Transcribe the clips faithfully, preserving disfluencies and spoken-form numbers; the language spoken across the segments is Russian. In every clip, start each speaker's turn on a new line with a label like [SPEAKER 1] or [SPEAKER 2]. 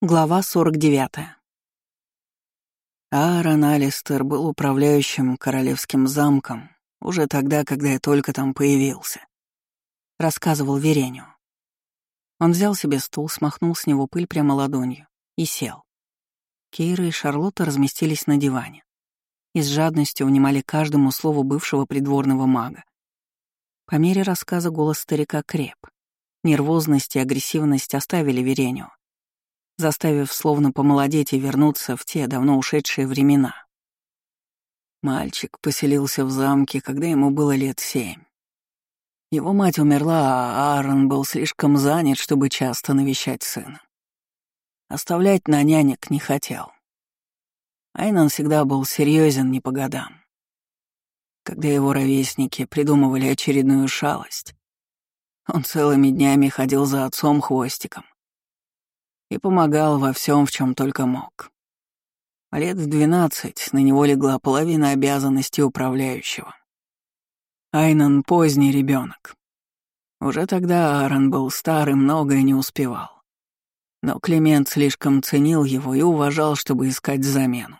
[SPEAKER 1] Глава сорок девятая. Аарон Алистер был управляющим королевским замком уже тогда, когда я только там появился, — рассказывал Верению. Он взял себе стул, смахнул с него пыль прямо ладонью и сел. Кейра и Шарлотта разместились на диване и с жадностью внимали каждому слову бывшего придворного мага. По мере рассказа голос старика креп. Нервозность и агрессивность оставили Верению, заставив словно помолодеть и вернуться в те давно ушедшие времена. Мальчик поселился в замке, когда ему было лет семь. Его мать умерла, а Аарон был слишком занят, чтобы часто навещать сына. Оставлять на нянек не хотел. Айнан всегда был серьезен не по годам. Когда его ровесники придумывали очередную шалость, он целыми днями ходил за отцом хвостиком и помогал во всем, в чем только мог. Лет в двенадцать на него легла половина обязанностей управляющего. Айнан — поздний ребенок. Уже тогда Аарон был стар и многое не успевал. Но Климент слишком ценил его и уважал, чтобы искать замену.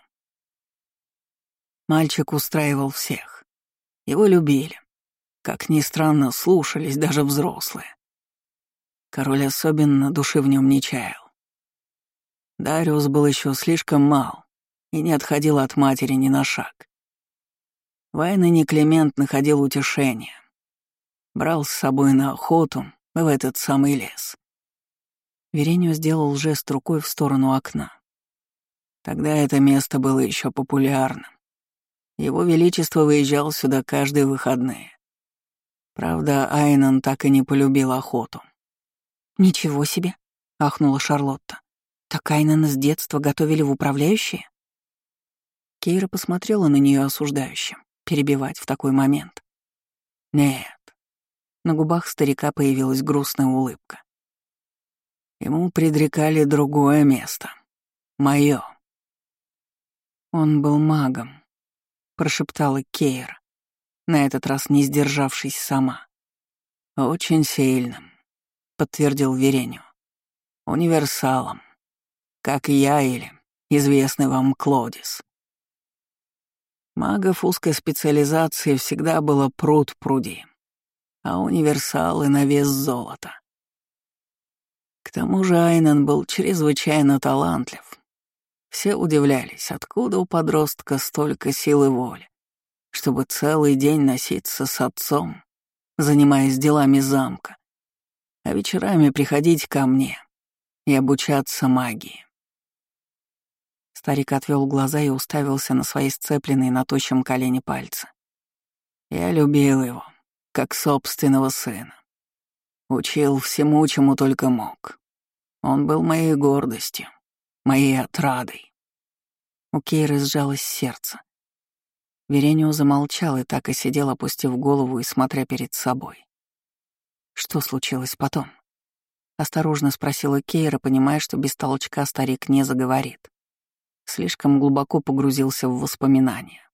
[SPEAKER 1] Мальчик устраивал всех. Его любили. Как ни странно, слушались даже взрослые. Король особенно души в нем не чаял. Дариус был еще слишком мал и не отходил от матери ни на шаг. В Айнане Климент находил утешение. Брал с собой на охоту в этот самый лес. Верению сделал жест рукой в сторону окна. Тогда это место было еще популярным. Его Величество выезжал сюда каждые выходные. Правда, Айнан так и не полюбил охоту.
[SPEAKER 2] «Ничего себе!» — ахнула Шарлотта. «Так Айнана с детства готовили в управляющие?»
[SPEAKER 1] Кейра посмотрела на нее осуждающе. Перебивать в такой момент. Нет. На губах старика появилась грустная улыбка. Ему предрекали другое место. Моё. Он был магом, прошептала Кейра, на этот раз не сдержавшись сама. Очень сильным, подтвердил Верению. Универсалом. Как я или известный вам Клодис. Магов узкой специализации всегда было пруд-пруди, а универсалы на вес золота. К тому же Айнан был чрезвычайно талантлив. Все удивлялись, откуда у подростка столько силы воли, чтобы целый день носиться с отцом, занимаясь делами замка, а вечерами приходить ко мне и обучаться магии. Старик отвел глаза и уставился на свои сцепленные на тощем колене пальцы. Я любил его, как собственного сына. Учил всему, чему только мог. Он был моей гордостью, моей отрадой. У Кейры сжалось сердце. Верению замолчал и так и сидел, опустив голову и смотря перед собой. «Что случилось потом?» — осторожно спросила Кейра, понимая, что без толчка старик не заговорит. Слишком глубоко погрузился в воспоминания.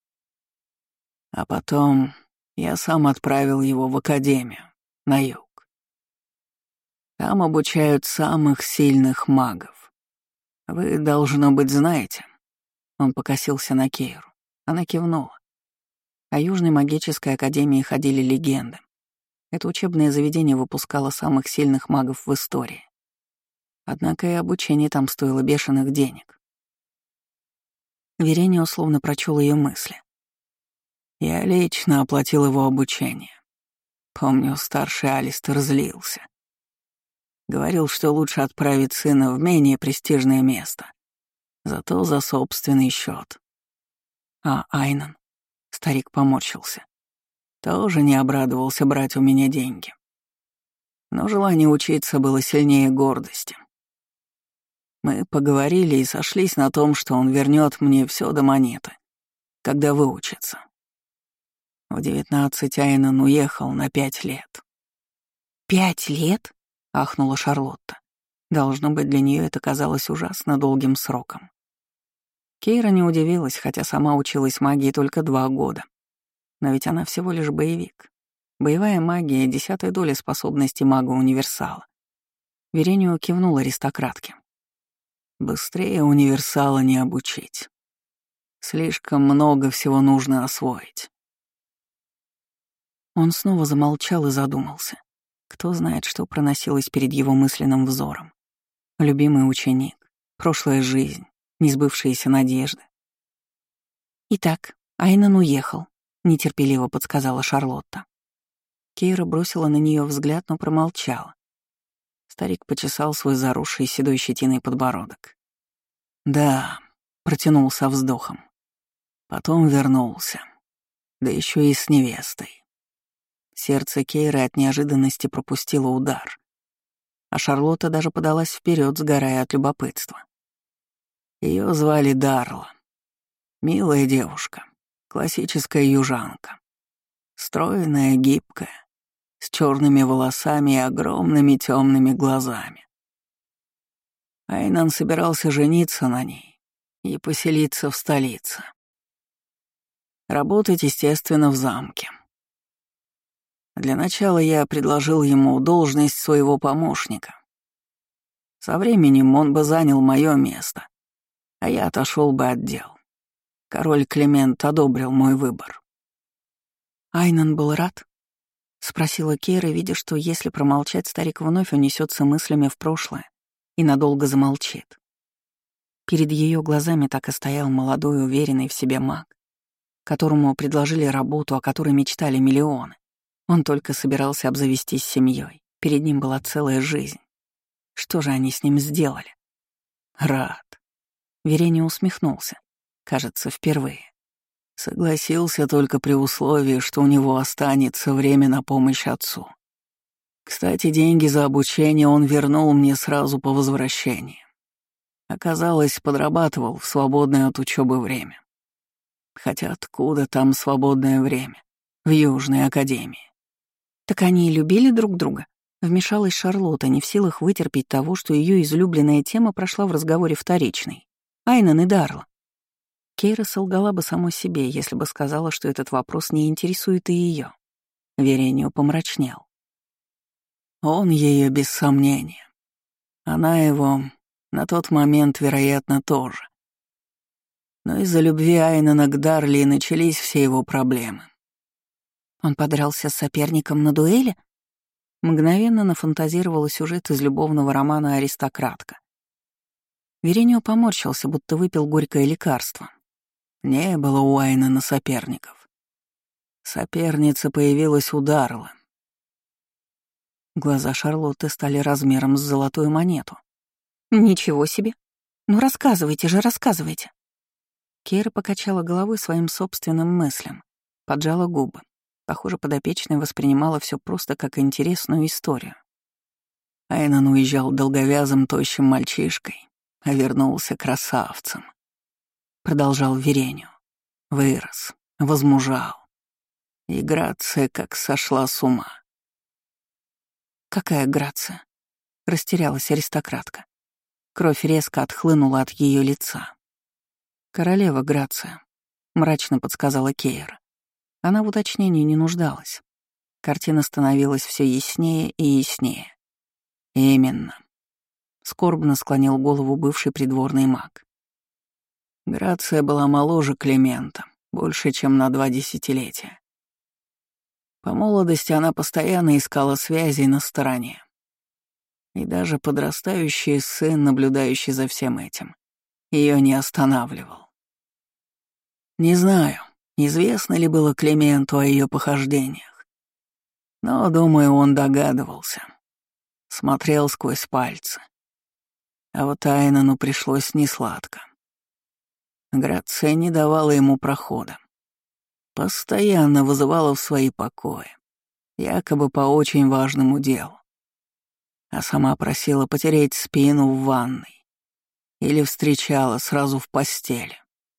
[SPEAKER 1] А потом я сам отправил его в академию, на юг. Там обучают самых сильных магов. Вы, должно быть, знаете. Он покосился на Кейру. Она кивнула. О Южной магической академии ходили легенды. Это учебное заведение выпускало самых сильных магов в истории. Однако и обучение там стоило бешеных денег. Верения условно прочел ее мысли. Я лично оплатил его обучение. Помню, старший Алистер злился. Говорил, что лучше отправить сына в менее престижное место, зато за собственный счет. А Айнан, старик поморщился, тоже не обрадовался брать у меня деньги. Но желание учиться было сильнее гордости. Мы поговорили и сошлись на том, что он вернет мне все до монеты, когда выучится. В девятнадцать Айнан уехал на пять лет.
[SPEAKER 2] «Пять лет?»
[SPEAKER 1] — ахнула Шарлотта. Должно быть, для нее это казалось ужасно долгим сроком. Кейра не удивилась, хотя сама училась магии только два года. Но ведь она всего лишь боевик. Боевая магия — десятая доля способностей мага-универсала. Верению кивнул аристократке. Быстрее универсала не обучить. Слишком много всего нужно освоить.
[SPEAKER 2] Он снова замолчал и задумался. Кто знает, что проносилось перед его мысленным взором. Любимый ученик, прошлая жизнь, несбывшиеся надежды. «Итак, Айнан уехал», — нетерпеливо подсказала Шарлотта. Кейра бросила на нее взгляд, но промолчала. Старик почесал свой заросший седой щетиной подбородок.
[SPEAKER 1] «Да», — протянул со вздохом. Потом вернулся. Да еще и с невестой. Сердце Кейры от неожиданности пропустило удар. А Шарлотта даже подалась вперед, сгорая от любопытства. Ее звали Дарла. Милая девушка, классическая южанка. Стройная, гибкая, с черными волосами и огромными темными глазами. Айнан собирался жениться на ней и поселиться в столице. Работать, естественно, в замке. Для начала я предложил ему должность своего помощника. Со временем он бы занял мое место, а я отошел бы от дел. Король Климент одобрил мой выбор.
[SPEAKER 2] «Айнан был рад?» — спросила Кейра, видя, что если промолчать, старик вновь унесется мыслями в прошлое и надолго замолчит. Перед ее глазами так и стоял молодой, уверенный в себе маг, которому предложили работу, о которой мечтали миллионы. Он только собирался обзавестись семьей. Перед ним была целая жизнь. Что же они с ним сделали?
[SPEAKER 1] Рад.
[SPEAKER 2] Верений усмехнулся. Кажется, впервые.
[SPEAKER 1] Согласился только при условии, что у него останется время на помощь отцу. Кстати, деньги за обучение он вернул мне сразу по возвращении. Оказалось, подрабатывал в свободное от учебы время. Хотя откуда там свободное время? В Южной академии.
[SPEAKER 2] Так они и любили друг друга? Вмешалась Шарлотта, не в силах вытерпеть того, что ее излюбленная тема прошла в разговоре вторичной. Айнан и Дарла. Кейра солгала бы самой себе, если бы сказала, что этот вопрос не интересует и ее. Веренио помрачнел.
[SPEAKER 1] Он ее без сомнения. Она его на тот момент, вероятно, тоже. Но из-за любви Айнана к Дарли начались все его проблемы.
[SPEAKER 2] Он подрался с соперником на дуэли? Мгновенно нафантазировала сюжет из любовного романа «Аристократка». Веренио поморщился, будто выпил горькое лекарство.
[SPEAKER 1] Не было у Айнана соперников. Соперница появилась у Дарла.
[SPEAKER 2] Глаза Шарлотты стали размером с золотую монету. «Ничего себе! Ну рассказывайте же, рассказывайте!» Кейра покачала головой своим собственным мыслям, поджала губы. Похоже, подопечная воспринимала все просто как интересную историю.
[SPEAKER 1] Айнан уезжал долговязым, тощим мальчишкой, а вернулся красавцем. Продолжал Веренио. Вырос, возмужал. И Грация как сошла с ума.
[SPEAKER 2] «Какая Грация?» — растерялась аристократка. Кровь резко отхлынула от ее лица. «Королева Грация», — мрачно подсказала Кейра. Она в уточнении не нуждалась. Картина становилась все яснее и яснее.
[SPEAKER 1] «Именно»,
[SPEAKER 2] — скорбно склонил голову бывший придворный маг.
[SPEAKER 1] Грация была моложе Климента, больше, чем на два десятилетия. По молодости она постоянно искала связей на стороне. И даже подрастающий сын, наблюдающий за всем этим, ее не останавливал. Не знаю, известно ли было Клименту о ее похождениях, но, думаю, он догадывался. Смотрел сквозь пальцы. А вот Айнану пришлось несладко. Грация не давала ему прохода. Постоянно вызывала в свои покои, якобы по очень важному делу. А сама просила потереть спину в ванной или встречала сразу в постели.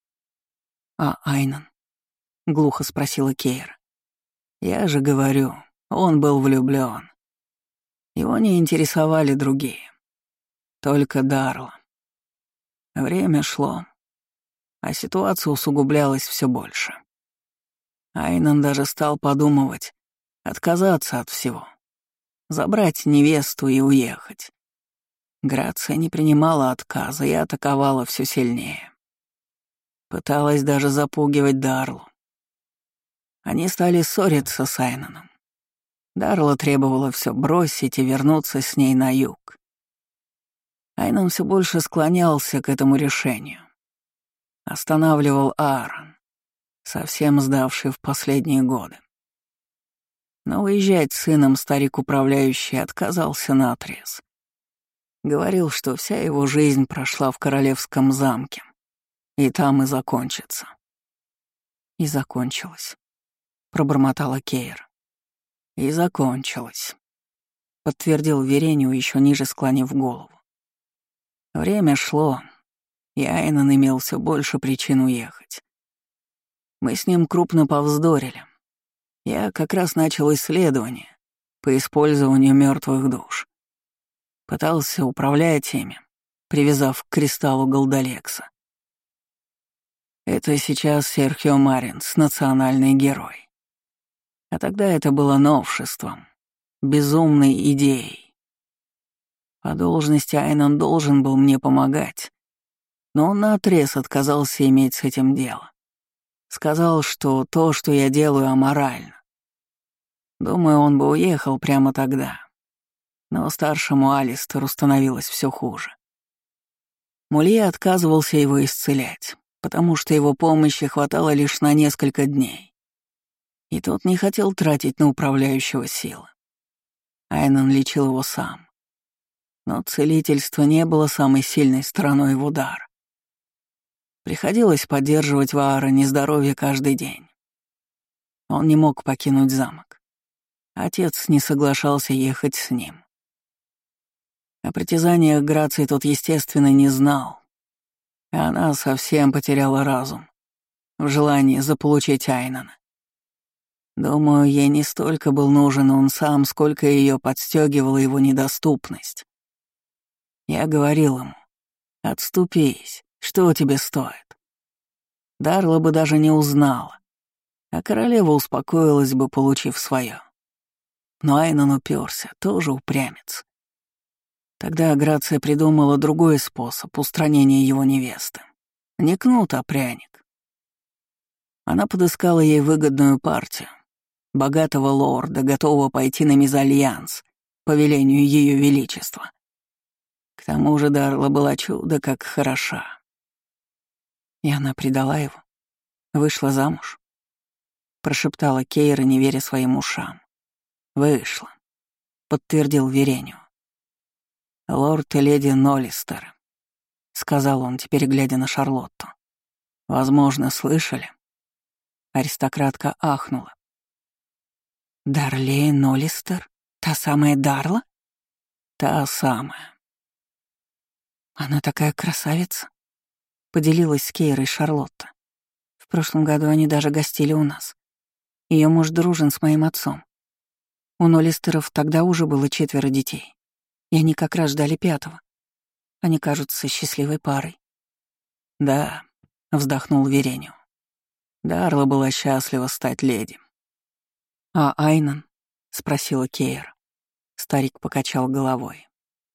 [SPEAKER 2] «А Айнан?» — глухо спросила Кейра.
[SPEAKER 1] «Я же говорю, он был влюблён. Его не интересовали другие, только Дарла. Время шло, а ситуация усугублялась все больше. Айнан даже стал подумывать отказаться от всего, забрать невесту и уехать. Грация не принимала отказа и атаковала все сильнее. Пыталась даже запугивать Дарлу. Они стали ссориться с Айноном. Дарла требовала все бросить и вернуться с ней на юг. Айнон все больше склонялся к этому решению. Останавливал Аарон, совсем сдавший в последние годы. Но уезжать с сыном старик-управляющий отказался наотрез. Говорил, что вся его жизнь прошла в королевском замке, и там и закончится. И закончилась, пробормотала Кейр. И закончилась, подтвердил Верению, еще ниже склонив голову. Время шло, и Айнон имел все больше причин уехать. Мы с ним крупно повздорили. Я как раз начал исследование по использованию мертвых душ. Пытался управлять ими, привязав к кристаллу Голдалекса. Это сейчас Серхио Маринс, национальный герой. А тогда это было новшеством, безумной идеей. По должности Айнон должен был мне помогать, но он наотрез отказался иметь с этим дело. Сказал, что то, что я делаю, аморально. Думаю, он бы уехал прямо тогда. Но старшему Алистеру становилось все хуже. Мулье отказывался его исцелять, потому что его помощи хватало лишь на несколько дней. И тот не хотел тратить на управляющего силы. Айнон лечил его сам. Но целительство не было самой сильной стороной его дара. Приходилось поддерживать в Аароне здоровье каждый день. Он не мог покинуть замок. Отец не соглашался ехать с ним. О притязаниях Грации тот, естественно, не знал. И она совсем потеряла разум в желании заполучить Айнона. Думаю, ей не столько был нужен он сам, сколько ее подстегивала его недоступность. Я говорил ему: «Отступись, что тебе стоит?» Дарла бы даже не узнала, а королева успокоилась бы, получив свое. Но Айнон уперся, тоже упрямец. Тогда Грация придумала другой способ устранения его невесты. Не кнут, а пряник. Она подыскала ей выгодную партию, богатого лорда, готового пойти на мезальянс по велению Ее Величества. К тому же Дарла была чудо как хороша. И она предала его, вышла замуж, прошептала Кейра, не веря своим ушам. «Вышла», — подтвердил Верению. «Лорд и леди Ноллистер», — сказал он, теперь глядя на Шарлотту. «Возможно, слышали?» Аристократка ахнула. «Дарлей Ноллистер? Та самая Дарла?» «Та самая». «Она такая красавица», — поделилась с Кейрой Шарлотта. «В прошлом году они даже гостили у нас. Ее муж дружен с моим отцом. У Ноллистеров тогда уже было четверо детей, и они как раз ждали пятого. Они кажутся счастливой парой». «Да», — вздохнул Верению. Дарла была счастлива стать леди. «А Айнон?» — спросила Кейр. Старик покачал головой.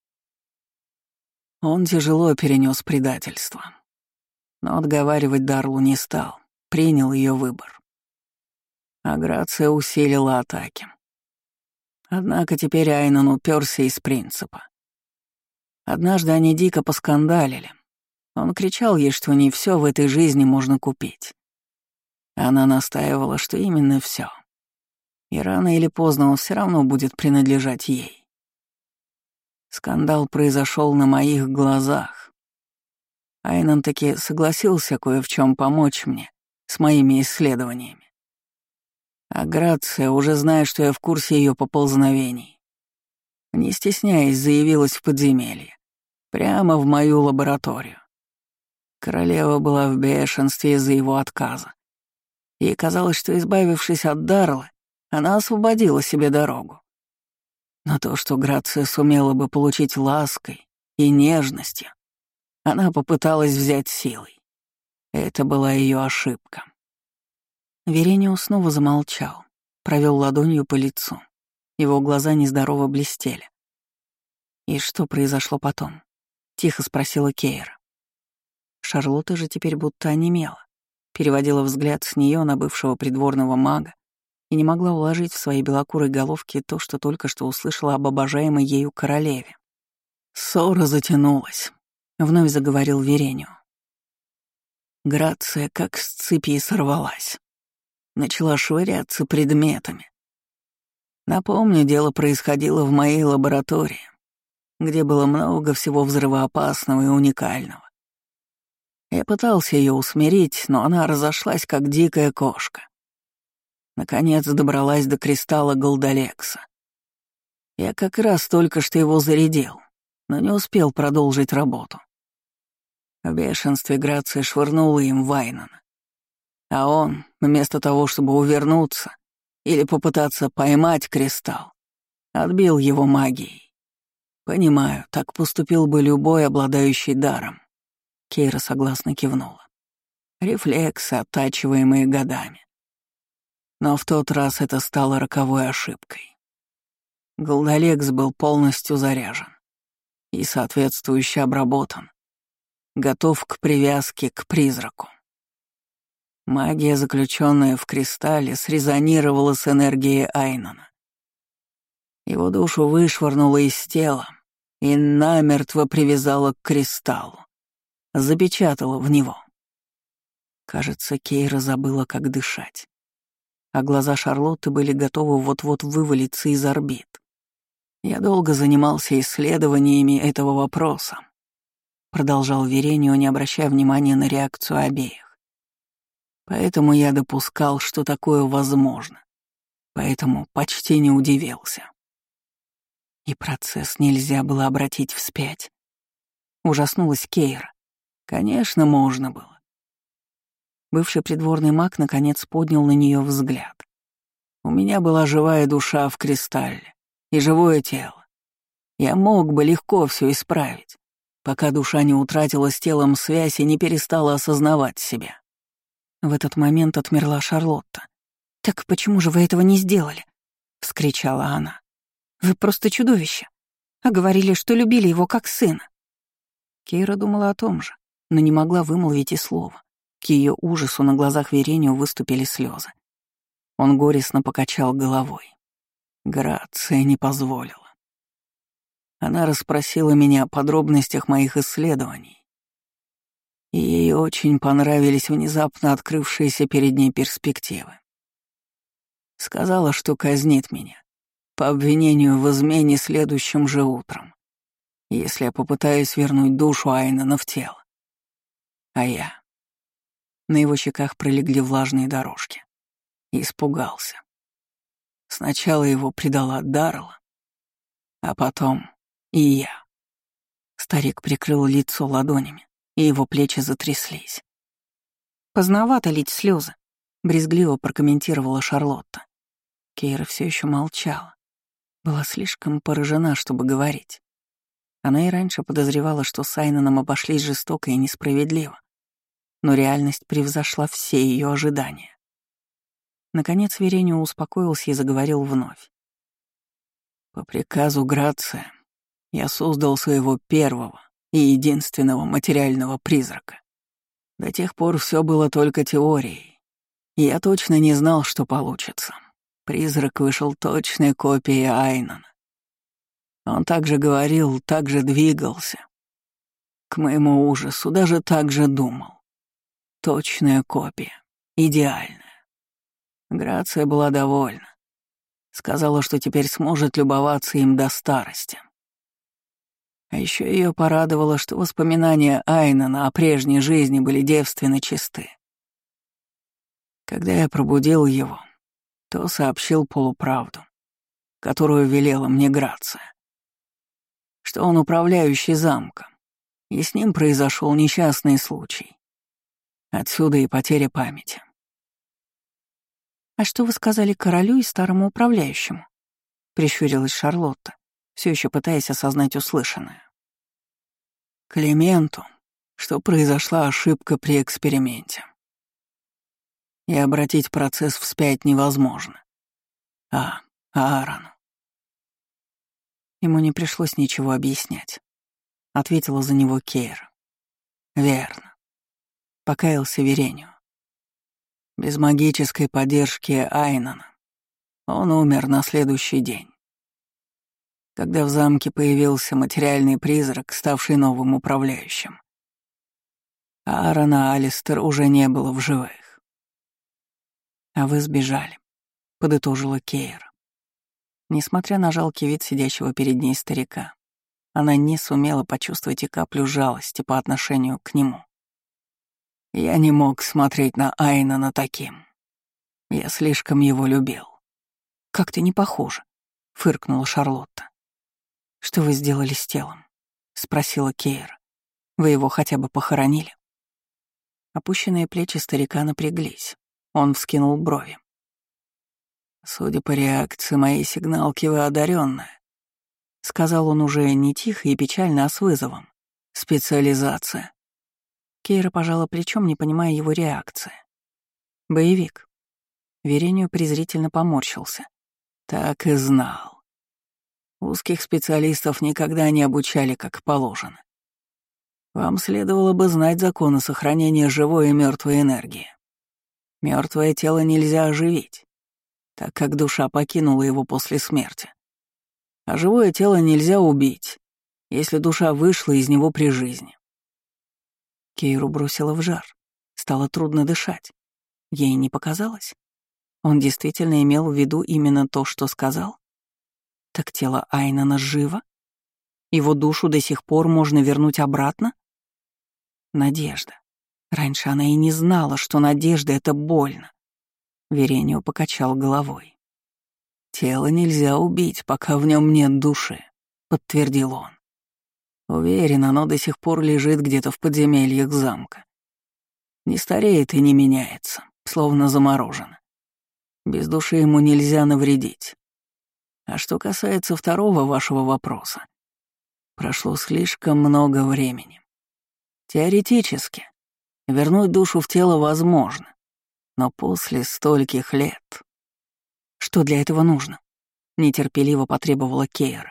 [SPEAKER 1] Он тяжело перенес предательство. Но отговаривать Дарлу не стал, принял ее выбор. А Грация усилила атаки. Однако теперь Айнон уперся из принципа. Однажды они дико поскандалили. Он кричал ей, что не все в этой жизни можно купить. Она настаивала, что именно все. И рано или поздно он все равно будет принадлежать ей. Скандал произошел на моих глазах. Айнон таки согласился кое в чем помочь мне с моими исследованиями. А Грация, уже зная, что я в курсе ее поползновений, не стесняясь, заявилась в подземелье, прямо в мою лабораторию. Королева была в бешенстве из-за его отказа. Ей казалось, что, избавившись от Дарлы, она освободила себе дорогу. Но то, что Грация сумела бы получить лаской и нежностью, она попыталась взять силой. Это была ее ошибка. Веренио снова замолчал, провел ладонью по лицу. Его глаза нездорово блестели. «И что произошло потом?» — тихо спросила Кейра. Шарлотта же теперь будто онемела, переводила взгляд с нее на бывшего придворного мага и не могла уложить в своей белокурой головке то, что только что услышала об обожаемой ею королеве. «Ссора затянулась», — вновь заговорил Веренио. Грация как с цепи сорвалась. Начала швыряться предметами. Напомню, дело происходило в моей лаборатории, где было много всего взрывоопасного и уникального. Я пытался ее усмирить, но она разошлась, как дикая кошка. Наконец добралась до кристалла Голдалекса. Я как раз только что его зарядил, но не успел продолжить работу. В бешенстве Грация швырнула им Вайнона. А он, вместо того, чтобы увернуться или попытаться поймать кристалл, отбил его магией. Понимаю, так поступил бы любой, обладающий даром. Кейра согласно кивнула. Рефлексы, оттачиваемые годами. Но в тот раз это стало роковой ошибкой. Голдалекс был полностью заряжен и соответствующе обработан, готов к привязке к призраку. Магия, заключенная в кристалле, срезонировала с энергией Айнона. Его душу вышвырнуло из тела и намертво привязала к кристаллу, запечатала в него. Кажется, Кейра забыла, как дышать, а глаза Шарлотты были готовы вот-вот вывалиться из орбит. Я долго занимался исследованиями этого вопроса, продолжал Веренио, не обращая внимания на реакцию обеих. Поэтому я допускал, что такое возможно. Поэтому почти не удивился. И процесс нельзя было обратить вспять. Ужаснулась Кейра. Конечно, можно было. Бывший придворный маг наконец поднял на нее взгляд. У меня была живая душа в кристалле и живое тело. Я мог бы легко все исправить, пока душа не утратила с телом связь и не перестала осознавать себя. В этот момент отмерла Шарлотта. «Так почему же вы этого не сделали?» — вскричала она. «Вы просто чудовище. А говорили, что любили его как сына». Кейра думала о том же, но не могла вымолвить и слова. К ее ужасу на глазах Веренио выступили слезы. Он горестно покачал головой. Грация не позволила. Она расспросила меня о подробностях моих исследований, и ей очень понравились внезапно открывшиеся перед ней перспективы. Сказала, что казнит меня по обвинению в измене следующим же утром, если я попытаюсь вернуть душу Айнона в тело. А я... На его щеках пролегли влажные дорожки. Испугался. Сначала его предала Даррелла, а потом и я. Старик прикрыл лицо ладонями, и его плечи затряслись. «Поздновато лить слезы», — брезгливо прокомментировала Шарлотта. Кейра все еще молчала. Была слишком поражена, чтобы говорить. Она и раньше подозревала, что с Айноном обошлись жестоко и несправедливо. Но реальность превзошла все ее ожидания. Наконец Веренио успокоился и заговорил вновь. «По приказу Грация я создал своего первого и единственного материального призрака. До тех пор все было только теорией, и я точно не знал, что получится. Призрак вышел точной копией Айнона. Он также говорил, также двигался. К моему ужасу даже так же думал. Точная копия, идеальная. Грация была довольна. Сказала, что теперь сможет любоваться им до старости. А еще ее порадовало, что воспоминания Айнона о прежней жизни были девственно чисты. Когда я пробудил его, то сообщил полуправду, которую велела мне Грация, что он управляющий замком, и с ним произошел несчастный случай. Отсюда и потеря памяти.
[SPEAKER 2] «А что вы сказали королю и старому управляющему?» — прищурилась Шарлотта, все еще пытаясь осознать услышанное.
[SPEAKER 1] Клименту, что произошла ошибка при эксперименте. И обратить процесс вспять невозможно. А Аарону. Ему не пришлось ничего объяснять. Ответила за него Кейра. Верно. Покаялся Верению. Без магической поддержки Айнана он умер на следующий день. Когда в замке появился материальный призрак, ставший новым управляющим. Аарона Алистер уже не было в живых. «А вы сбежали», — подытожила Кейра. Несмотря на жалкий вид сидящего перед ней старика, она не сумела почувствовать и каплю жалости по отношению к нему. «Я не мог смотреть на Айнана таким. Я слишком его любил». «Как-то не похоже», — фыркнула Шарлотта. «Что вы сделали с телом?» — спросила Кейра. «Вы его хотя бы похоронили?» Опущенные плечи старика напряглись. Он вскинул брови. «Судя по реакции моей сигналки, вы одаренная», — сказал он уже не тихо и печально, а с вызовом. «Специализация». Кейра пожала плечом, не понимая его реакции. «Боевик». Верению презрительно поморщился. «Так и знал. Узких специалистов никогда не обучали как положено. Вам следовало бы знать законы сохранения живой и мертвой энергии. Мертвое тело нельзя оживить, так как душа покинула его после смерти. А живое тело нельзя убить, если душа вышла из него при жизни». Кейру бросила в жар. Стало трудно дышать. Ей не показалось. Он действительно имел в виду именно то, что сказал? Так тело Айнана живо? Его душу до сих пор можно вернуть обратно? Надежда. Раньше она и не знала, что надежда — это больно. Верению покачал головой. «Тело нельзя убить, пока в нем нет души», — подтвердил он. «Уверен, оно до сих пор лежит где-то в подземельях замка. Не стареет и не меняется, словно заморожено. Без души ему нельзя навредить. А что касается второго вашего вопроса, прошло слишком много времени. Теоретически, вернуть душу в тело возможно, но после стольких лет... Что для этого нужно? Нетерпеливо потребовала Кейра.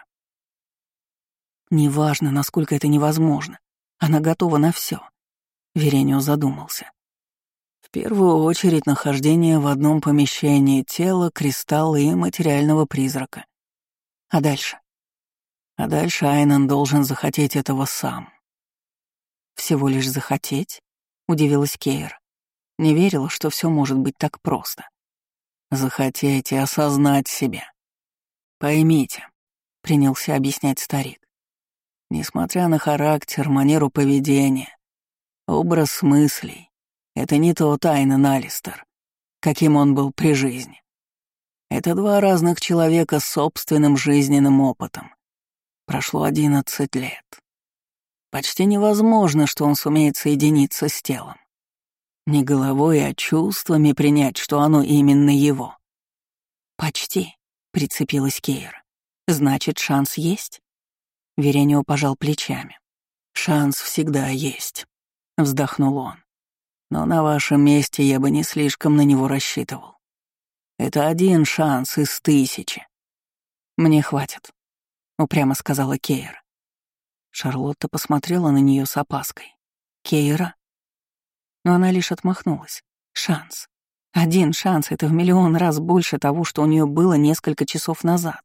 [SPEAKER 1] Неважно, насколько это невозможно. Она готова на все. Веренио задумался. В первую очередь нахождение в одном помещении тела, кристалла и материального призрака. А дальше? А дальше Айнан должен захотеть этого сам. Всего лишь захотеть? Удивилась Кейра. Не верила, что все может быть так просто. Захотеть и осознать себя. Поймите, принялся объяснять старик. Несмотря на характер, манеру поведения, образ мыслей, это не тот Айнан Алистер, каким он был при жизни. Это два разных человека с собственным жизненным опытом. Прошло одиннадцать лет. Почти невозможно, что он сумеет соединиться с телом. Не головой, а чувствами принять, что оно именно его. «Почти», — прицепилась Кейра. «Значит, шанс есть?» Веренио пожал плечами. «Шанс всегда есть», — вздохнул он. «Но на вашем месте я бы не слишком на него рассчитывал. Это один шанс из тысячи». «Мне хватит», — упрямо сказала Кейра. Шарлотта посмотрела на нее с опаской. «Кейра?» Но она лишь отмахнулась. «Шанс. Один шанс — это в миллион раз больше того, что у нее было несколько часов назад».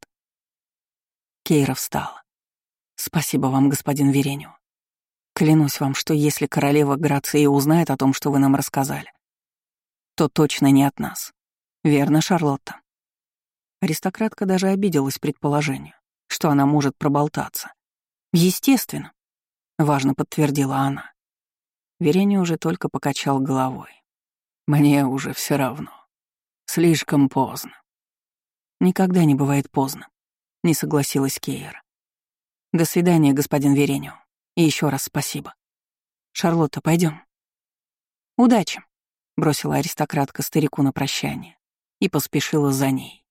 [SPEAKER 1] Кейра встала. «Спасибо вам, господин Веренио. Клянусь вам, что если королева Грация узнает о том, что вы нам рассказали, то точно не от нас. Верно, Шарлотта?» Аристократка даже обиделась предположению, что она может проболтаться. «Естественно», — важно подтвердила она. Веренио уже только покачал головой. «Мне уже все равно. Слишком поздно». «Никогда не бывает поздно», — не согласилась Кейра. «До свидания, господин Веренио. И еще раз спасибо. Шарлотта, пойдем. «Удачи», — бросила аристократка старику на прощание и поспешила за ней.